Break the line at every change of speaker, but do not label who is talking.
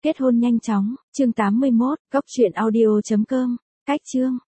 Kết hôn nhanh chóng, chương 81, góc truyện audio.com, cách chương.